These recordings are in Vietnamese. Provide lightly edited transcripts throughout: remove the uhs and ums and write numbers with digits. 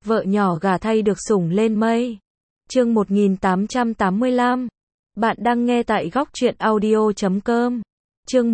Vợ nhỏ gả thay được sủng lên mây. Chương 1885. Bạn đang nghe tại góc truyện audio.com. Chương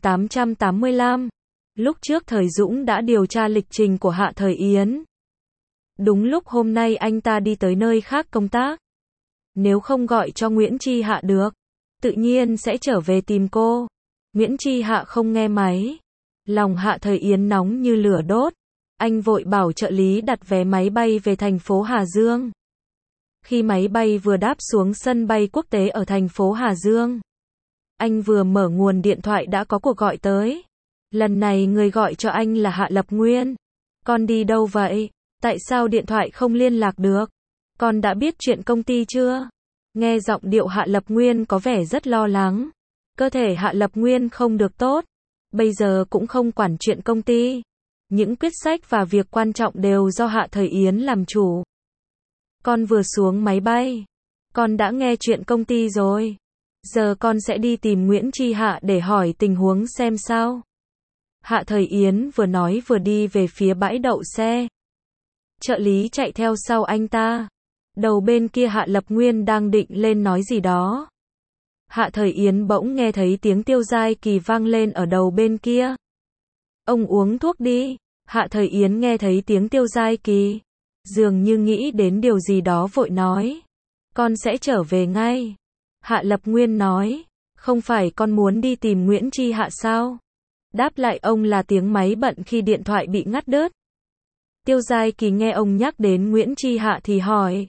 1885. Lúc trước Thời Dũng đã điều tra lịch trình của Hạ Thời Yến. Đúng lúc hôm nay anh ta đi tới nơi khác công tác. Nếu không gọi cho Nguyễn Chi Hạ được, tự nhiên sẽ trở về tìm cô. Nguyễn Chi Hạ không nghe máy. Lòng Hạ Thời Yến nóng như lửa đốt. Anh vội bảo trợ lý đặt vé máy bay về thành phố Hà Dương. Khi máy bay vừa đáp xuống sân bay quốc tế ở thành phố Hà Dương, anh vừa mở nguồn điện thoại đã có cuộc gọi tới. Lần này người gọi cho anh là Hạ Lập Nguyên. Con đi đâu vậy? Tại sao điện thoại không liên lạc được? Con đã biết chuyện công ty chưa? Nghe giọng điệu Hạ Lập Nguyên có vẻ rất lo lắng. Cơ thể Hạ Lập Nguyên không được tốt. Bây giờ cũng không quản chuyện công ty. Những quyết sách và việc quan trọng đều do Hạ Thời Yến làm chủ. Con vừa xuống máy bay. Con đã nghe chuyện công ty rồi. Giờ con sẽ đi tìm Nguyễn Chi Hạ để hỏi tình huống xem sao. Hạ Thời Yến vừa nói vừa đi về phía bãi đậu xe. Trợ lý chạy theo sau anh ta. Đầu bên kia Hạ Lập Nguyên đang định lên nói gì đó. Hạ Thời Yến bỗng nghe thấy tiếng Tiêu Giai Kỳ vang lên ở đầu bên kia. Ông uống thuốc đi. Hạ Thời Yến nghe thấy tiếng Tiêu Giai Kỳ. Dường như nghĩ đến điều gì đó vội nói. Con sẽ trở về ngay. Hạ Lập Nguyên nói. Không phải con muốn đi tìm Nguyễn Chi Hạ sao? Đáp lại ông là tiếng máy bận khi điện thoại bị ngắt đứt. Tiêu Giai Kỳ nghe ông nhắc đến Nguyễn Chi Hạ thì hỏi.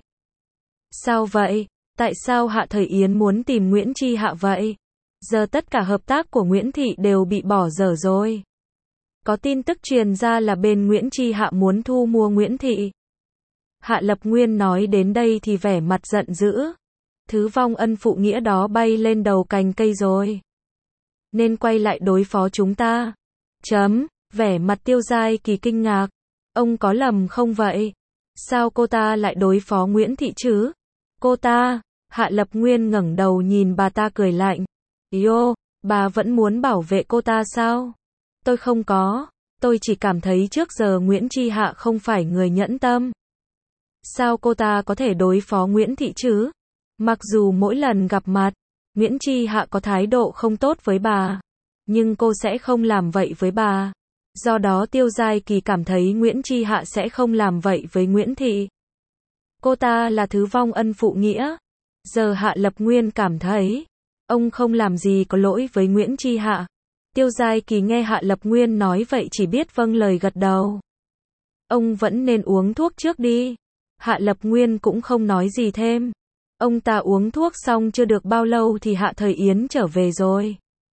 Sao vậy? Tại sao Hạ Thời Yến muốn tìm Nguyễn Chi Hạ vậy? Giờ tất cả hợp tác của Nguyễn Thị đều bị bỏ dở rồi. Có tin tức truyền ra là bên Nguyễn Chi Hạ muốn thu mua Nguyễn Thị. Hạ Lập Nguyên nói đến đây thì vẻ mặt giận dữ. Thứ vong ân phụ nghĩa đó bay lên đầu cành cây rồi. Nên quay lại đối phó chúng ta. Vẻ mặt Tiêu Giai Kỳ kinh ngạc. Ông có lầm không vậy? Sao cô ta lại đối phó Nguyễn Thị chứ? Cô ta? Hạ Lập Nguyên ngẩng đầu nhìn bà ta cười lạnh. Yo, bà vẫn muốn bảo vệ cô ta sao? Tôi không có. Tôi chỉ cảm thấy trước giờ Nguyễn Chi Hạ không phải người nhẫn tâm. Sao cô ta có thể đối phó Nguyễn Thị chứ? Mặc dù mỗi lần gặp mặt, Nguyễn Chi Hạ có thái độ không tốt với bà, nhưng cô sẽ không làm vậy với bà. Do đó Tiêu Giai Kỳ cảm thấy Nguyễn Chi Hạ sẽ không làm vậy với Nguyễn Thị. Cô ta là thứ vong ân phụ nghĩa. Giờ Hạ Lập Nguyên cảm thấy, ông không làm gì có lỗi với Nguyễn Chi Hạ. Tiêu Giai Kỳ nghe Hạ Lập Nguyên nói vậy chỉ biết vâng lời gật đầu. Ông vẫn nên uống thuốc trước đi. Hạ Lập Nguyên cũng không nói gì thêm. Ông ta uống thuốc xong chưa được bao lâu thì Hạ Thời Yến trở về rồi.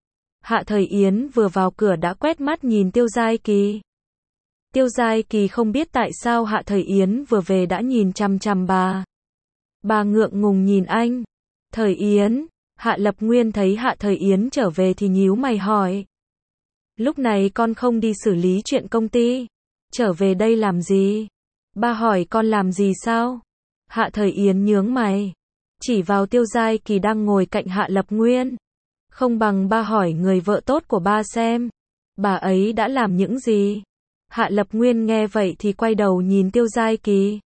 Hạ Thời Yến vừa vào cửa đã quét mắt nhìn Tiêu Giai Kỳ. Tiêu Giai Kỳ không biết tại sao Hạ Thời Yến vừa về đã nhìn chằm chằm bà. Bà ngượng ngùng nhìn anh. Thời Yến. Hạ Lập Nguyên thấy Hạ Thời Yến trở về thì nhíu mày hỏi. Lúc này con không đi xử lý chuyện công ty. Trở về đây làm gì? Ba hỏi con làm gì sao? Hạ Thời Yến nhướng mày. Chỉ vào Tiêu Giai Kỳ đang ngồi cạnh Hạ Lập Nguyên. Không bằng ba hỏi người vợ tốt của ba xem. Bà ấy đã làm những gì? Hạ Lập Nguyên nghe vậy thì quay đầu nhìn Tiêu Giai Kỳ.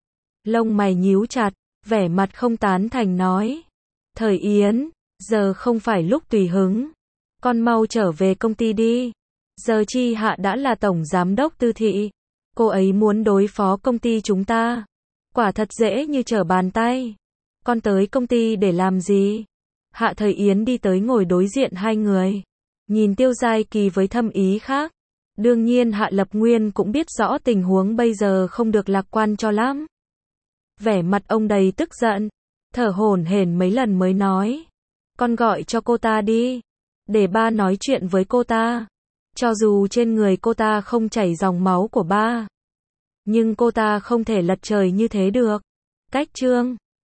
Lông mày nhíu chặt, vẻ mặt không tán thành nói. Thời Yến, giờ không phải lúc tùy hứng. Con mau trở về công ty đi. Giờ Chi Hạ đã là tổng giám đốc Tư Thị. Cô ấy muốn đối phó công ty chúng ta. Quả thật dễ như trở bàn tay. Con tới công ty để làm gì? Hạ Thời Yến đi tới ngồi đối diện hai người. Nhìn Tiêu Giai Kỳ với thâm ý khác. Đương nhiên Hạ Lập Nguyên cũng biết rõ tình huống bây giờ không được lạc quan cho lắm. Vẻ mặt ông đầy tức giận. Thở hổn hển mấy lần mới nói. Con gọi cho cô ta đi. Để ba nói chuyện với cô ta. Cho dù trên người cô ta không chảy dòng máu của ba. Nhưng cô ta không thể lật trời như thế được. Cách chương